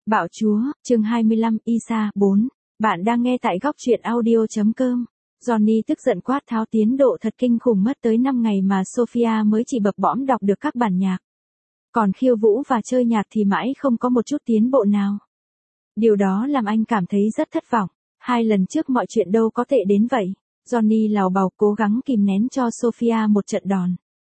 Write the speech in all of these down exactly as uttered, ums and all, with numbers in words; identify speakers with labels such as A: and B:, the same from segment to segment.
A: Bạo chúa, chương hai mươi lăm, Isa, bốn. Bạn đang nghe tại góc truyện audio chấm com. Johnny tức giận quát tháo tiến độ thật kinh khủng mất tới năm ngày mà Sophia mới chỉ bập bõm đọc được các bản nhạc. Còn khiêu vũ và chơi nhạc thì mãi không có một chút tiến bộ nào. Điều đó làm anh cảm thấy rất thất vọng. Hai lần trước mọi chuyện đâu có tệ đến vậy. Johnny lào bào cố gắng kìm nén cho Sophia một trận đòn.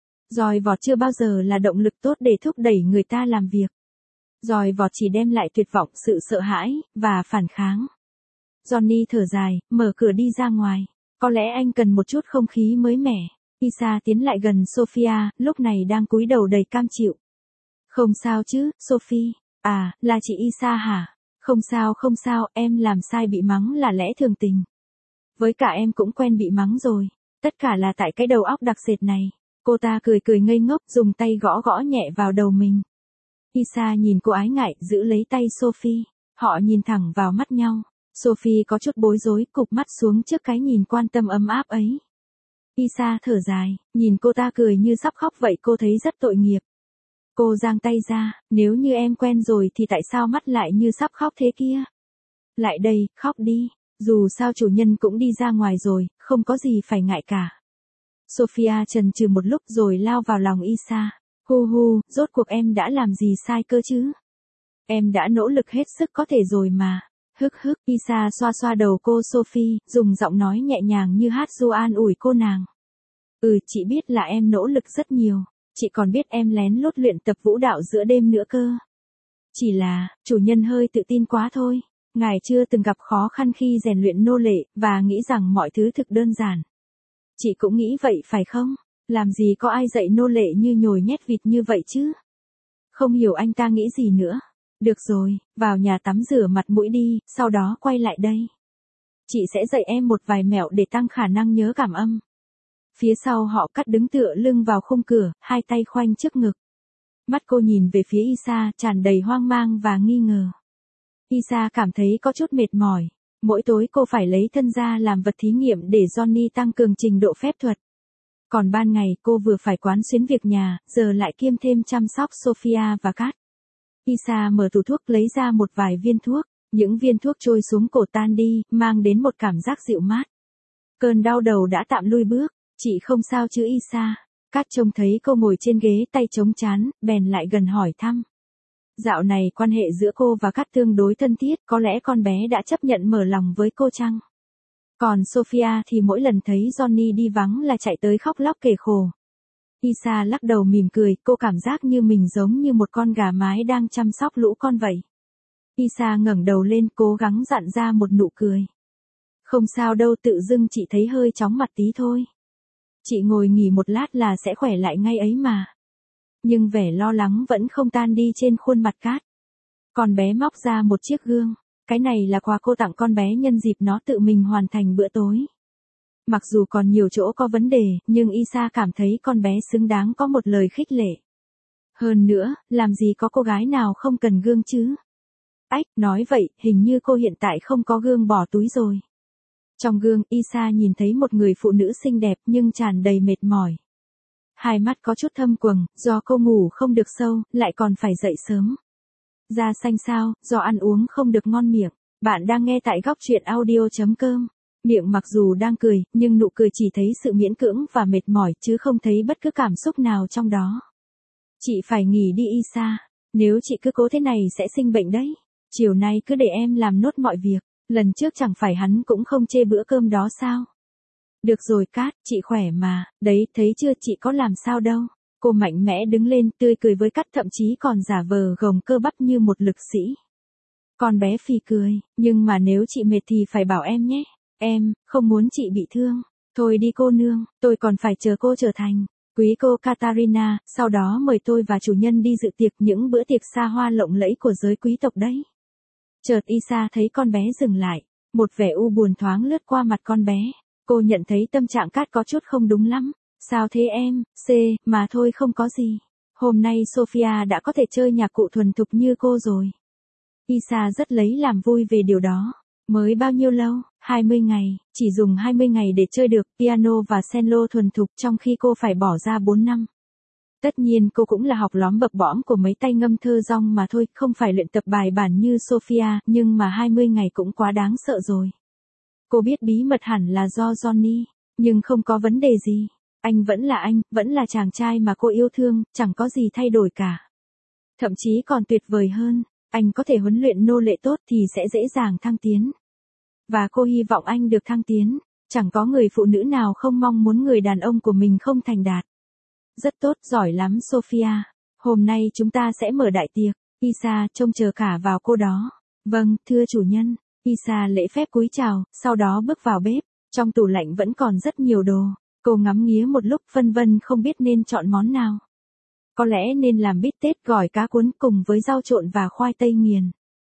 A: Roi vọt chưa bao giờ là động lực tốt để thúc đẩy người ta làm việc. Roi vọt chỉ đem lại tuyệt vọng, sự sợ hãi, và phản kháng. Johnny thở dài, mở cửa đi ra ngoài. Có lẽ anh cần một chút không khí mới mẻ. Isa tiến lại gần Sophia, lúc này đang cúi đầu đầy cam chịu. Không sao chứ, Sophie. À, là chị Isa hả? Không sao không sao, em làm sai bị mắng là lẽ thường tình. Với cả em cũng quen bị mắng rồi. Tất cả là tại cái đầu óc đặc sệt này. Cô ta cười cười ngây ngốc, dùng tay gõ gõ nhẹ vào đầu mình. Isa nhìn cô ái ngại, giữ lấy tay Sophie. Họ nhìn thẳng vào mắt nhau. Sophie có chút bối rối, cụp mắt xuống trước cái nhìn quan tâm ấm áp ấy. Isa thở dài, nhìn cô ta cười như sắp khóc vậy, cô thấy rất tội nghiệp. Cô giang tay ra, nếu như em quen rồi thì tại sao mắt lại như sắp khóc thế kia? Lại đây, khóc đi. Dù sao chủ nhân cũng đi ra ngoài rồi, không có gì phải ngại cả. Sophia chần chừ một lúc rồi lao vào lòng Isa. Hu hu, rốt cuộc em đã làm gì sai cơ chứ? Em đã nỗ lực hết sức có thể rồi mà. Hức hức, Isa xoa xoa đầu cô Sophie, dùng giọng nói nhẹ nhàng như hát ru an ủi cô nàng. Ừ, chị biết là em nỗ lực rất nhiều. Chị còn biết em lén lút luyện tập vũ đạo giữa đêm nữa cơ. Chỉ là, chủ nhân hơi tự tin quá thôi. Ngài chưa từng gặp khó khăn khi rèn luyện nô lệ, và nghĩ rằng mọi thứ thực đơn giản. Chị cũng nghĩ vậy phải không? Làm gì có ai dạy nô lệ như nhồi nhét vịt như vậy chứ? Không hiểu anh ta nghĩ gì nữa. Được rồi, vào nhà tắm rửa mặt mũi đi, sau đó quay lại đây. Chị sẽ dạy em một vài mẹo để tăng khả năng nhớ cảm âm. Phía sau họ cắt đứng tựa lưng vào khung cửa, hai tay khoanh trước ngực. Mắt cô nhìn về phía Isa, tràn đầy hoang mang và nghi ngờ. Isa cảm thấy có chút mệt mỏi. Mỗi tối cô phải lấy thân ra làm vật thí nghiệm để Johnny tăng cường trình độ phép thuật. Còn ban ngày cô vừa phải quán xuyến việc nhà, giờ lại kiêm thêm chăm sóc Sophia và Kat. Isa mở tủ thuốc lấy ra một vài viên thuốc. Những viên thuốc trôi xuống cổ tan đi, mang đến một cảm giác dịu mát. Cơn đau đầu đã tạm lui bước. Chị không sao chứ Isa? Kat trông thấy cô ngồi trên ghế tay chống trán, bèn lại gần hỏi thăm. Dạo này quan hệ giữa cô và Kat tương đối thân thiết, có lẽ con bé đã chấp nhận mở lòng với cô chăng? Còn Sophia thì mỗi lần thấy Johnny đi vắng là chạy tới khóc lóc kể khổ. Isa lắc đầu mỉm cười, cô cảm giác như mình giống như một con gà mái đang chăm sóc lũ con vậy. Isa ngẩng đầu lên, cố gắng dặn ra một nụ cười. Không sao đâu, tự dưng chị thấy hơi chóng mặt tí thôi. Chị ngồi nghỉ một lát là sẽ khỏe lại ngay ấy mà. Nhưng vẻ lo lắng vẫn không tan đi trên khuôn mặt Kat. Con bé móc ra một chiếc gương. Cái này là quà cô tặng con bé nhân dịp nó tự mình hoàn thành bữa tối. Mặc dù còn nhiều chỗ có vấn đề, nhưng Isa cảm thấy con bé xứng đáng có một lời khích lệ. Hơn nữa, làm gì có cô gái nào không cần gương chứ? Ách, nói vậy, hình như cô hiện tại không có gương bỏ túi rồi. Trong gương, Isa nhìn thấy một người phụ nữ xinh đẹp nhưng tràn đầy mệt mỏi. Hai mắt có chút thâm quầng, do cô ngủ không được sâu, lại còn phải dậy sớm. Da xanh xao, do ăn uống không được ngon miệng. Bạn đang nghe tại góc truyện audio chấm com. Miệng mặc dù đang cười, nhưng nụ cười chỉ thấy sự miễn cưỡng và mệt mỏi chứ không thấy bất cứ cảm xúc nào trong đó. Chị phải nghỉ đi Isa. Nếu chị cứ cố thế này sẽ sinh bệnh đấy. Chiều nay cứ để em làm nốt mọi việc. Lần trước chẳng phải hắn cũng không chê bữa cơm đó sao? Được rồi Kat, chị khỏe mà, đấy, thấy chưa, chị có làm sao đâu. Cô mạnh mẽ đứng lên, tươi cười với Kat, thậm chí còn giả vờ gồng cơ bắp như một lực sĩ. Con bé phì cười, nhưng mà nếu chị mệt thì phải bảo em nhé. Em, không muốn chị bị thương. Thôi đi cô nương, tôi còn phải chờ cô trở thành quý cô Katarina, sau đó mời tôi và chủ nhân đi dự tiệc, những bữa tiệc xa hoa lộng lẫy của giới quý tộc đấy. Chợt Isa thấy con bé dừng lại, một vẻ u buồn thoáng lướt qua mặt con bé. Cô nhận thấy tâm trạng Kat có chút không đúng lắm. Sao thế em, C, mà thôi không có gì. Hôm nay Sophia đã có thể chơi nhạc cụ thuần thục như cô rồi. Isa rất lấy làm vui về điều đó. Mới bao nhiêu lâu, hai mươi ngày, chỉ dùng hai mươi ngày để chơi được piano và cello thuần thục trong khi cô phải bỏ ra bốn năm. Tất nhiên cô cũng là học lóm bập bõm của mấy tay ngâm thơ rong mà thôi, không phải luyện tập bài bản như Sophia, nhưng mà hai mươi ngày cũng quá đáng sợ rồi. Cô biết bí mật hẳn là do Johnny, nhưng không có vấn đề gì. Anh vẫn là anh, vẫn là chàng trai mà cô yêu thương, chẳng có gì thay đổi cả. Thậm chí còn tuyệt vời hơn, anh có thể huấn luyện nô lệ tốt thì sẽ dễ dàng thăng tiến. Và cô hy vọng anh được thăng tiến, chẳng có người phụ nữ nào không mong muốn người đàn ông của mình không thành đạt. Rất tốt, giỏi lắm Sophia. Hôm nay chúng ta sẽ mở đại tiệc. Isa trông chờ cả vào cô đó. Vâng, thưa chủ nhân. Isa lễ phép cúi chào, sau đó bước vào bếp. Trong tủ lạnh vẫn còn rất nhiều đồ. Cô ngắm nghía một lúc phân vân không biết nên chọn món nào. Có lẽ nên làm bít tết gỏi cá cuốn cùng với rau trộn và khoai tây nghiền.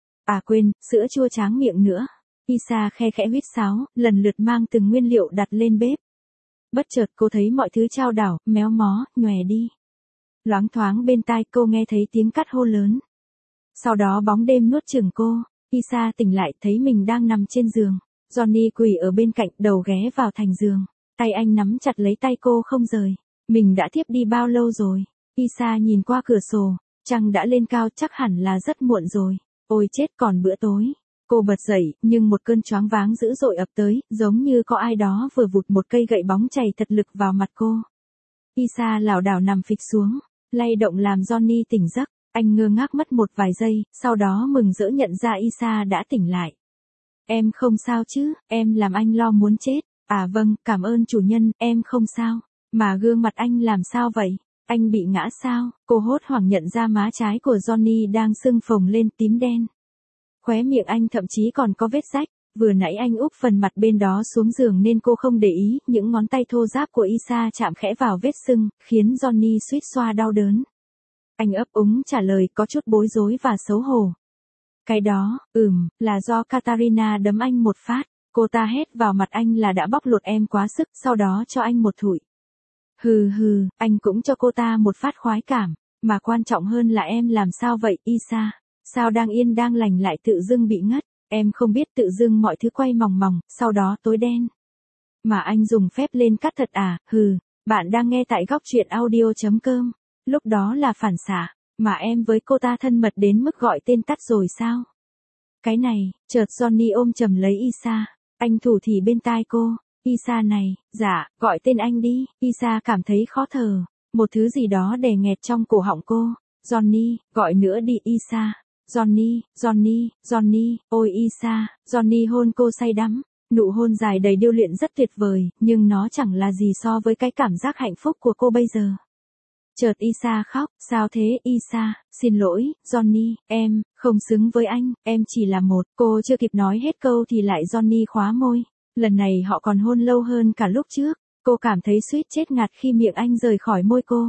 A: À quên, sữa chua tráng miệng nữa. Isa khe khẽ huýt sáo, lần lượt mang từng nguyên liệu đặt lên bếp. Bất chợt cô thấy mọi thứ chao đảo, méo mó, nhòe đi. Loáng thoáng bên tai cô nghe thấy tiếng cắt hô lớn. Sau đó bóng đêm nuốt chửng cô. Isa tỉnh lại thấy mình đang nằm trên giường. Johnny quỳ ở bên cạnh, đầu ghé vào thành giường. Tay anh nắm chặt lấy tay cô không rời. Mình đã thiếp đi bao lâu rồi? Isa nhìn qua cửa sổ. Trăng đã lên cao, chắc hẳn là rất muộn rồi. Ôi chết, còn bữa tối. Cô bật dậy, nhưng một cơn choáng váng dữ dội ập tới, giống như có ai đó vừa vụt một cây gậy bóng chày thật lực vào mặt cô. Isa lảo đảo nằm phịch xuống, lay động làm Johnny tỉnh giấc. Anh ngơ ngác mất một vài giây, sau đó mừng rỡ nhận ra Isa đã tỉnh lại. Em không sao chứ, em làm anh lo muốn chết. À vâng, cảm ơn chủ nhân, em không sao. Mà gương mặt anh làm sao vậy? Anh bị ngã sao? Cô hốt hoảng nhận ra má trái của Johnny đang sưng phồng lên tím đen. Khóe miệng anh thậm chí còn có vết rách, vừa nãy anh úp phần mặt bên đó xuống giường nên cô không để ý, những ngón tay thô ráp của Isa chạm khẽ vào vết sưng, khiến Johnny suýt xoa đau đớn. Anh ấp úng trả lời có chút bối rối và xấu hổ. Cái đó, ừm, là do Katarina đấm anh một phát, cô ta hét vào mặt anh là đã bóc lột em quá sức, sau đó cho anh một thụi. Hừ hừ, anh cũng cho cô ta một phát khoái cảm, mà quan trọng hơn là em làm sao vậy, Isa? Sao đang yên đang lành lại tự dưng bị ngất, em không biết tự dưng mọi thứ quay mòng mòng, sau đó tối đen. Mà anh dùng phép lên cắt thật à, hừ, bạn đang nghe tại góc truyện audio chấm com. Lúc đó là phản xạ, mà em với cô ta thân mật đến mức gọi tên tắt rồi sao? Cái này, chợt Johnny ôm chầm lấy Isa, anh thủ thỉ bên tai cô, Isa này, dạ, gọi tên anh đi, Isa cảm thấy khó thở, một thứ gì đó đè nghẹt trong cổ họng cô, Johnny, gọi nữa đi Isa. Johnny, Johnny, Johnny, ôi Isa, Johnny hôn cô say đắm, nụ hôn dài đầy điêu luyện rất tuyệt vời, nhưng nó chẳng là gì so với cái cảm giác hạnh phúc của cô bây giờ. Chợt Isa khóc, sao thế Isa, xin lỗi, Johnny, em, không xứng với anh, em chỉ là một, cô chưa kịp nói hết câu thì lại Johnny khóa môi, lần này họ còn hôn lâu hơn cả lúc trước, cô cảm thấy suýt chết ngạt khi miệng anh rời khỏi môi cô.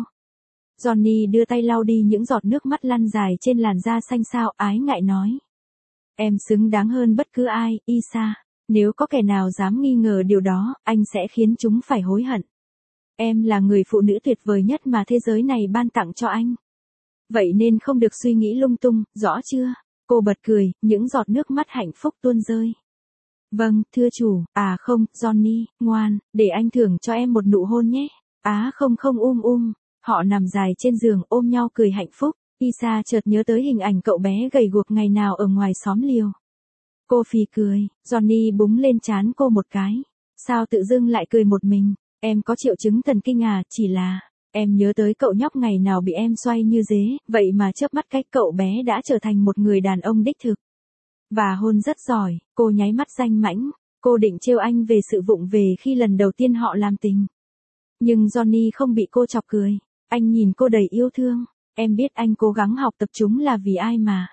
A: Johnny đưa tay lau đi những giọt nước mắt lăn dài trên làn da xanh xao, ái ngại nói. Em xứng đáng hơn bất cứ ai, Isa. Nếu có kẻ nào dám nghi ngờ điều đó, anh sẽ khiến chúng phải hối hận. Em là người phụ nữ tuyệt vời nhất mà thế giới này ban tặng cho anh. Vậy nên không được suy nghĩ lung tung, rõ chưa? Cô bật cười, những giọt nước mắt hạnh phúc tuôn rơi. Vâng, thưa chủ, à không, Johnny, ngoan, để anh thưởng cho em một nụ hôn nhé. Á không không um um. Họ nằm dài trên giường ôm nhau cười hạnh phúc, Isa chợt nhớ tới hình ảnh cậu bé gầy guộc ngày nào ở ngoài xóm liều. Cô phì cười, Johnny búng lên trán cô một cái. Sao tự dưng lại cười một mình, em có triệu chứng thần kinh à, chỉ là, em nhớ tới cậu nhóc ngày nào bị em xoay như dế, vậy mà chớp mắt cách cậu bé đã trở thành một người đàn ông đích thực. Và hôn rất giỏi, cô nháy mắt danh mãnh, cô định trêu anh về sự vụng về khi lần đầu tiên họ làm tình. Nhưng Johnny không bị cô chọc cười. Anh nhìn cô đầy yêu thương, em biết anh cố gắng học tập chúng là vì ai mà.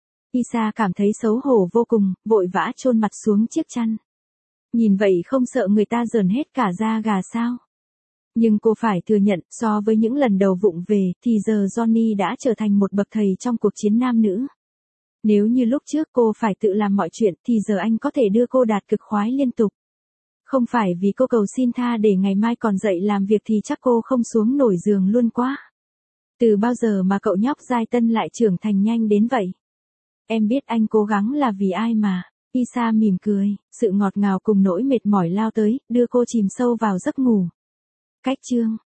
A: Isa cảm thấy xấu hổ vô cùng, vội vã chôn mặt xuống chiếc chăn. Nhìn vậy không sợ người ta rờn hết cả da gà sao? Nhưng cô phải thừa nhận, so với những lần đầu vụng về, thì giờ Johnny đã trở thành một bậc thầy trong cuộc chiến nam nữ. Nếu như lúc trước cô phải tự làm mọi chuyện, thì giờ anh có thể đưa cô đạt cực khoái liên tục. Không phải vì cô cầu xin tha để ngày mai còn dậy làm việc thì chắc cô không xuống nổi giường luôn quá. Từ bao giờ mà cậu nhóc giai tân lại trưởng thành nhanh đến vậy? Em biết anh cố gắng là vì ai mà. Isa mỉm cười, sự ngọt ngào cùng nỗi mệt mỏi lao tới, đưa cô chìm sâu vào giấc ngủ. Cách chương